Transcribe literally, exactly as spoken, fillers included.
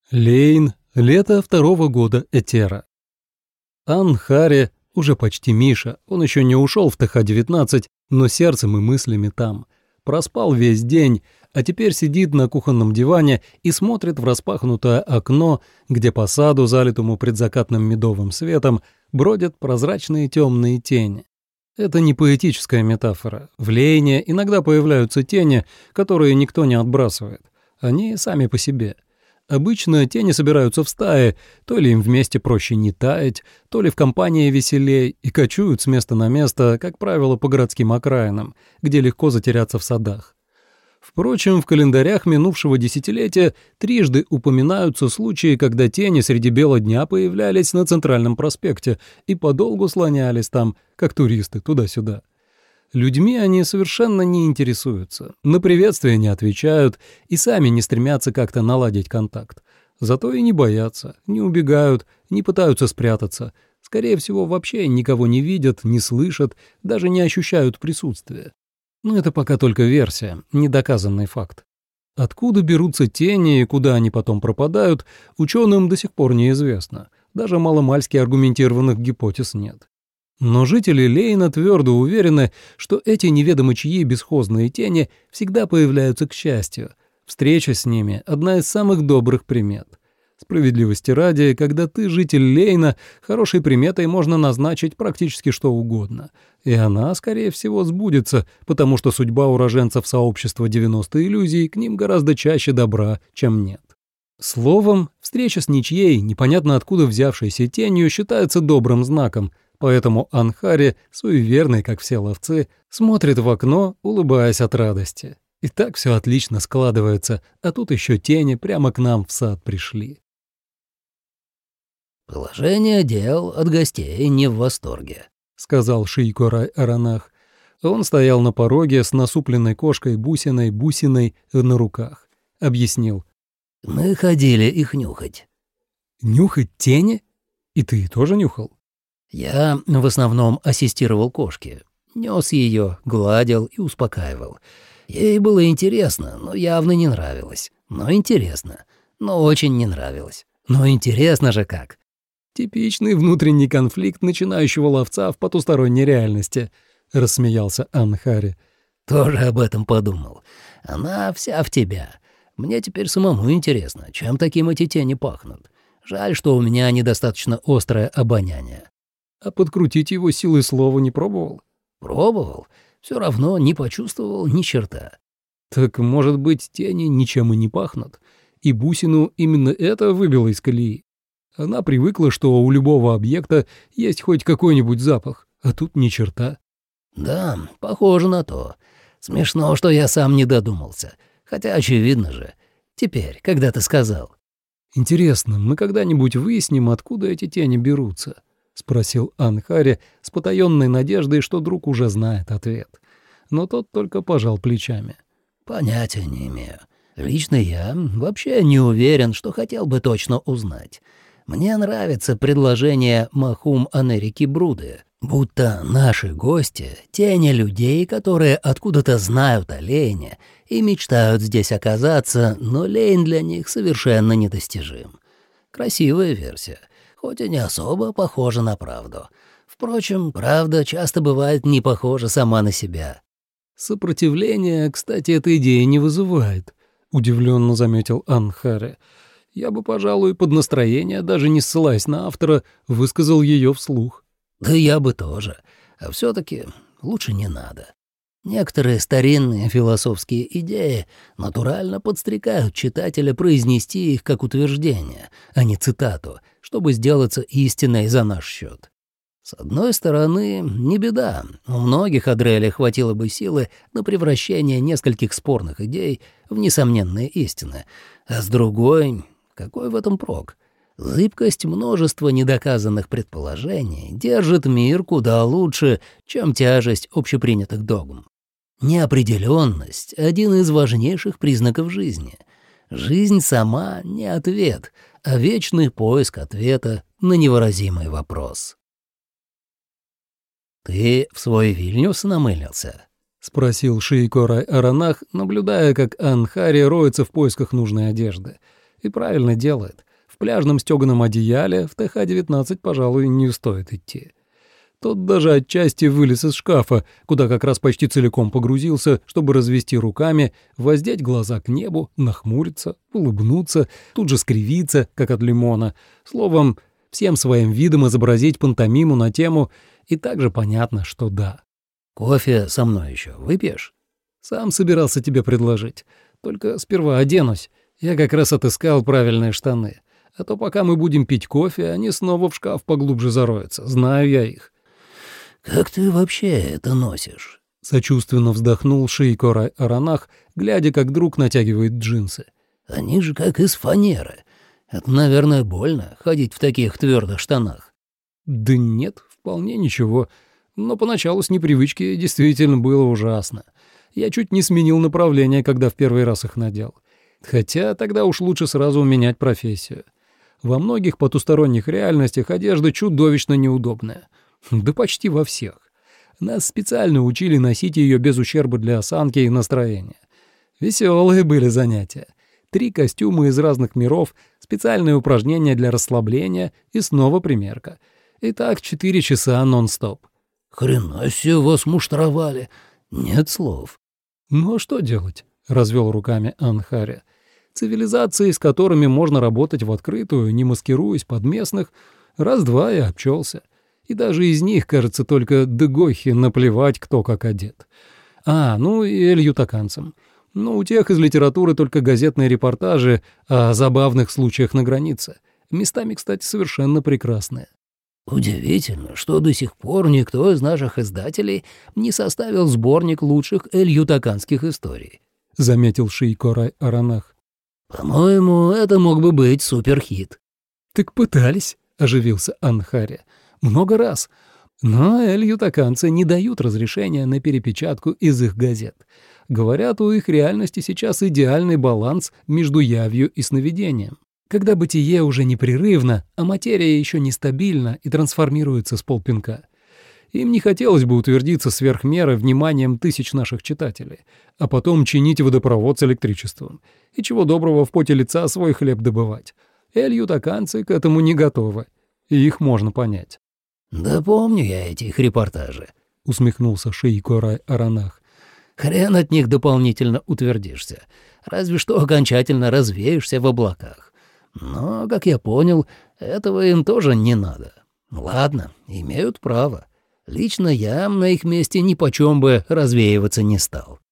Лейн. Лето второго года Этера. Ан-Хари, уже почти Миша, он еще не ушел в Тэ Ха девятнадцать, но сердцем и мыслями там. Проспал весь день, а теперь сидит на кухонном диване и смотрит в распахнутое окно, где по саду, залитому предзакатным медовым светом, бродят прозрачные темные тени. Это не поэтическая метафора. В Лейне иногда появляются тени, которые никто не отбрасывает. Они сами по себе. Обычно тени собираются в стае, то ли им вместе проще не таять, то ли в компании веселей, и кочуют с места на место, как правило, по городским окраинам, где легко затеряться в садах. Впрочем, в календарях минувшего десятилетия трижды упоминаются случаи, когда тени среди бела дня появлялись на Центральном проспекте и подолгу слонялись там, как туристы, туда-сюда. Людьми они совершенно не интересуются, на приветствия не отвечают и сами не стремятся как-то наладить контакт. Зато и не боятся, не убегают, не пытаются спрятаться. Скорее всего, вообще никого не видят, не слышат, даже не ощущают присутствия. Но это пока только версия, недоказанный факт. Откуда берутся тени и куда они потом пропадают, ученым до сих пор неизвестно. Даже маломальски аргументированных гипотез нет. Но жители Лейна твердо уверены, что эти неведомо чьи бесхозные тени всегда появляются к счастью. Встреча с ними – одна из самых добрых примет. Справедливости ради, когда ты житель Лейна, хорошей приметой можно назначить практически что угодно. И она, скорее всего, сбудется, потому что судьба уроженцев сообщества девяносто иллюзий к ним гораздо чаще добра, чем нет. Словом, встреча с ничьей, непонятно откуда взявшейся тенью, считается добрым знаком, поэтому Ан-Хари, суеверный, как все ловцы, смотрит в окно, улыбаясь от радости. И так все отлично складывается, а тут еще тени прямо к нам в сад пришли. «Положение дел от гостей не в восторге», — сказал Шийко-Рай-Аранах. Он стоял на пороге с насупленной кошкой Бусиной-Бусиной на руках. Объяснил. «Мы ходили их нюхать». «Нюхать тени? И ты тоже нюхал?» «Я в основном ассистировал кошке. Нес ее, гладил и успокаивал. Ей было интересно, но явно не нравилось. Но интересно, но очень не нравилось. Но интересно же как». «Типичный внутренний конфликт начинающего ловца в потусторонней реальности», — рассмеялся Ан-Хари. «Тоже об этом подумал. Она вся в тебя. Мне теперь самому интересно, чем таким эти тени пахнут. Жаль, что у меня недостаточно острое обоняние». «А подкрутить его силой слова не пробовал?» «Пробовал. Все равно не почувствовал ни черта». «Так, может быть, тени ничем и не пахнут? И Бусину именно это выбило из колеи? Она привыкла, что у любого объекта есть хоть какой-нибудь запах, а тут ни черта». «Да, похоже на то. Смешно, что я сам не додумался. Хотя очевидно же. Теперь, когда ты сказал». «Интересно, мы когда-нибудь выясним, откуда эти тени берутся?» — спросил Ан-Хари с потаенной надеждой, что друг уже знает ответ. Но тот только пожал плечами. «Понятия не имею. Лично я вообще не уверен, что хотел бы точно узнать. Мне нравится предложение Махум Анерики Бруды, будто наши гости — тени людей, которые откуда-то знают о Лейне и мечтают здесь оказаться, но Лейн для них совершенно недостижим. Красивая версия, хоть и не особо похожа на правду. Впрочем, правда часто бывает не похожа сама на себя». «Сопротивление, кстати, эта идея не вызывает», — удивленно заметил Ан-Хари. «Я бы, пожалуй, под настроение, даже не ссылаясь на автора, высказал ее вслух». «Да я бы тоже. А все-таки лучше не надо. Некоторые старинные философские идеи натурально подстрекают читателя произнести их как утверждение, а не цитату, чтобы сделаться истиной за наш счет. С одной стороны, не беда. У многих Адрелей хватило бы силы на превращение нескольких спорных идей в несомненные истины. А с другой, какой в этом прок? Зыбкость множества недоказанных предположений держит мир куда лучше, чем тяжесть общепринятых догм. Неопределенность — один из важнейших признаков жизни. Жизнь сама не ответ, а вечный поиск ответа на невыразимый вопрос. «Ты в свой Вильнюс намылился?» — спросил Шийко-Рай-Аранах, наблюдая, как Ан-Хари роется в поисках нужной одежды. И правильно делает. В пляжном стёганом одеяле в Т Х девятнадцать, пожалуй, не стоит идти. Тот даже отчасти вылез из шкафа, куда как раз почти целиком погрузился, чтобы развести руками, воздеть глаза к небу, нахмуриться, улыбнуться, тут же скривиться, как от лимона. Словом, всем своим видом изобразить пантомиму на тему, и также понятно, что да. «Кофе со мной еще выпьешь?» «Сам собирался тебе предложить. Только сперва оденусь. Я как раз отыскал правильные штаны. А то пока мы будем пить кофе, они снова в шкаф поглубже зароются. Знаю я их». «Как ты вообще это носишь?» — сочувственно вздохнул Шейко Аранах, глядя, как друг натягивает джинсы. «Они же как из фанеры. Это, наверное, больно ходить в таких твердых штанах». «Да нет, вполне ничего. Но поначалу с непривычки действительно было ужасно. Я чуть не сменил направление, когда в первый раз их надел. Хотя тогда уж лучше сразу менять профессию. Во многих потусторонних реальностях одежда чудовищно неудобная. Да почти во всех. Нас специально учили носить ее без ущерба для осанки и настроения. Веселые были занятия. Три костюма из разных миров, специальные упражнения для расслабления и снова примерка. И так четыре часа нон-стоп. «Хрена себе вас муштровали. Нет слов». «Ну а что делать?» — развел руками Анхаре. «Цивилизации, с которыми можно работать в открытую, не маскируясь под местных, раз-два и обчелся. И даже из них, кажется, только Дегохи наплевать, кто как одет. А, ну и эль-ютаканцам. Ну, у тех из литературы только газетные репортажи о забавных случаях на границе. Местами, кстати, совершенно прекрасные». «Удивительно, что до сих пор никто из наших издателей не составил сборник лучших эль-ютаканских историй», — заметил Шейко Аранах. «По-моему, это мог бы быть суперхит». «Так пытались», — оживился Анхаре. «Много раз. Но эль-ютаканцы не дают разрешения на перепечатку из их газет. Говорят, у их реальности сейчас идеальный баланс между явью и сновидением. Когда бытие уже непрерывно, а материя еще нестабильна и трансформируется с полпинка. Им не хотелось бы утвердиться сверх меры вниманием тысяч наших читателей, а потом чинить водопровод с электричеством. И чего доброго в поте лица свой хлеб добывать. Эль-ютаканцы к этому не готовы, и их можно понять». «Да помню я эти их репортажи», — усмехнулся Шейко Аранах. «Хрен от них дополнительно утвердишься, разве что окончательно развеешься в облаках. Но, как я понял, этого им тоже не надо. Ладно, имеют право. Лично я на их месте ни почем бы развеиваться не стал».